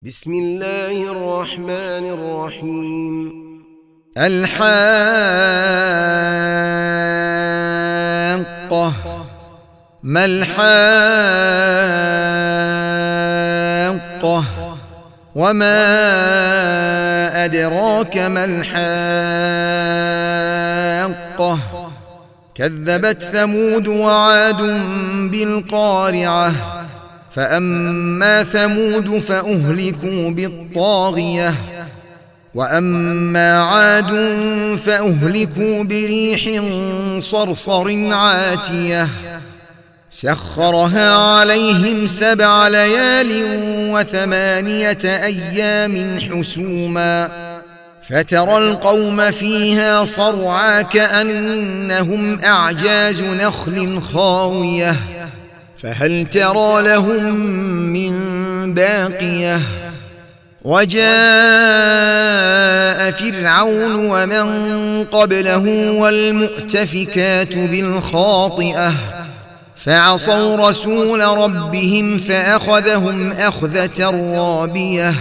بسم الله الرحمن الرحيم. الحاقة. ما الحاقة؟ وما أدراك ما الحاقة؟ كذبت ثمود وعاد بالقارعة. فأما ثمود فأهلكوا بالطاغية، وأما عاد فأهلكوا بريح صرصر عاتية سخرها عليهم 7 ليال و8 أيام حسوما، فترى القوم فيها صرعى كأنهم أعجاز نخل خاوية، فهل ترى لهم من باقية. وجاء فرعون ومن قبله والمؤتفكات بالخاطئة فعصوا رسول ربهم فأخذهم أخذة رابية.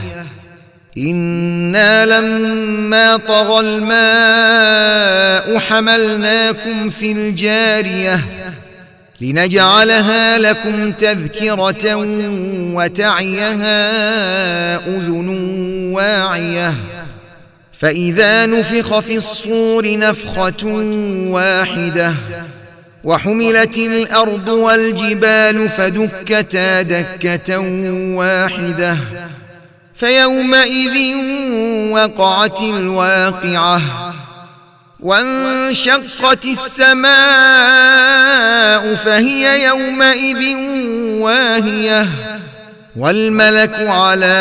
إنا لما طغى الماء حملناكم في الجارية لنجعلها لكم تذكرة وتعيها أذن واعية. فإذا نفخ في الصور نفخة واحدة وحملت الأرض والجبال فدكتا دكة واحدة فيومئذ وقعت الواقعة، وانشقت السماء فهي يومئذ واهية، والملك على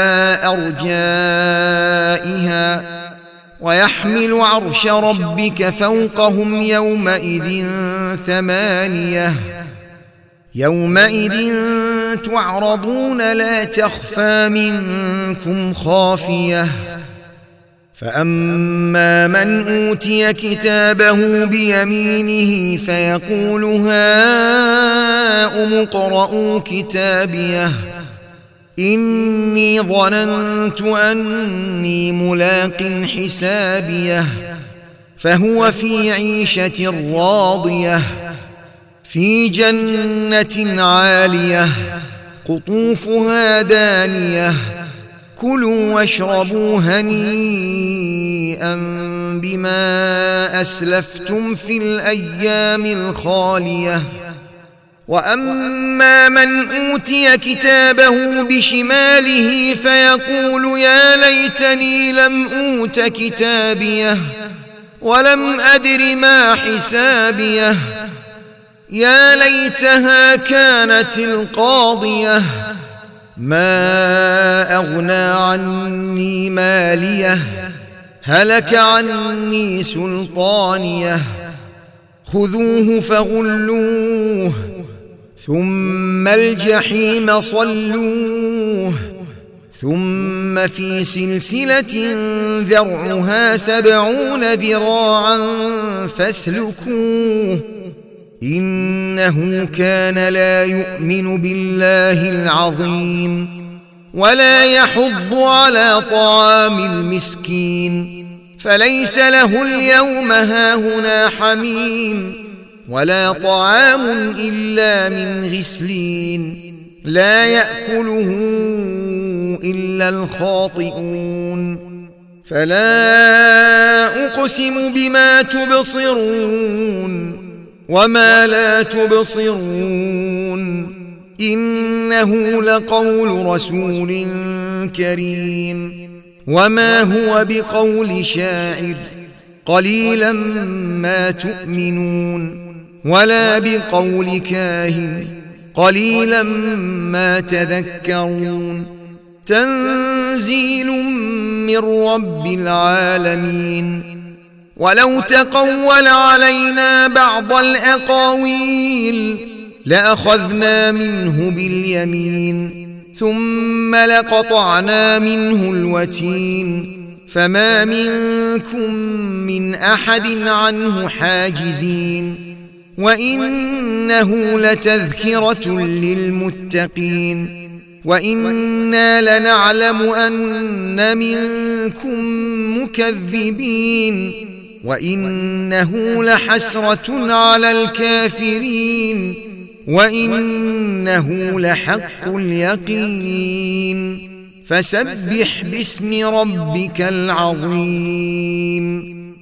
أرجائها ويحمل عرش ربك فوقهم يومئذ 8. يومئذ تعرضون لا تخفى منكم خافية. فأما من أوتي كتابه بيمينه فيقول هاؤم اقرءوا كتابيه إني ظننت أني ملاق حسابيه، فهو في عيشة راضية في جنة عالية قطوفها دانية كلوا واشربوا هنيئا بما أسلفتم في الأيام الخالية. وأما من أوتي كتابه بشماله فيقول يا ليتني لم أوت كتابيه ولم أدر ما حسابيه، يا ليتها كانت القاضية ما أغنى عني ماليه هلك عني سلطانيه. خذوه فغلوه ذم الجحيم صلوه ثم في سلسلة ذرعها 70 ذراعا فاسلكوه إنه كان لا يؤمن بالله العظيم ولا يحض على طعام المسكين، فليس له اليوم هاهنا حميم ولا طعام إلا من غسلين لا يأكله إلا الخاطئون. فلا أقسم بما تبصرون وما لا تبصرون إنه لقول رسول كريم وما هو بقول شاعر قليلا ما تؤمنون ولا بقول كاهن قليلا ما تذكرون. تنزيل من رب العالمين. ولو تقول علينا بعض الأقاويل لأخذنا منه باليمين ثم لقطعنا منه الوتين فما منكم من أحد عنه حاجزين. وإنه لتذكرة للمتقين وإنا لنعلم أن منكم مكذبين وإنه لحسرة على الكافرين وإنه لحق اليقين فسبح باسم ربك العظيم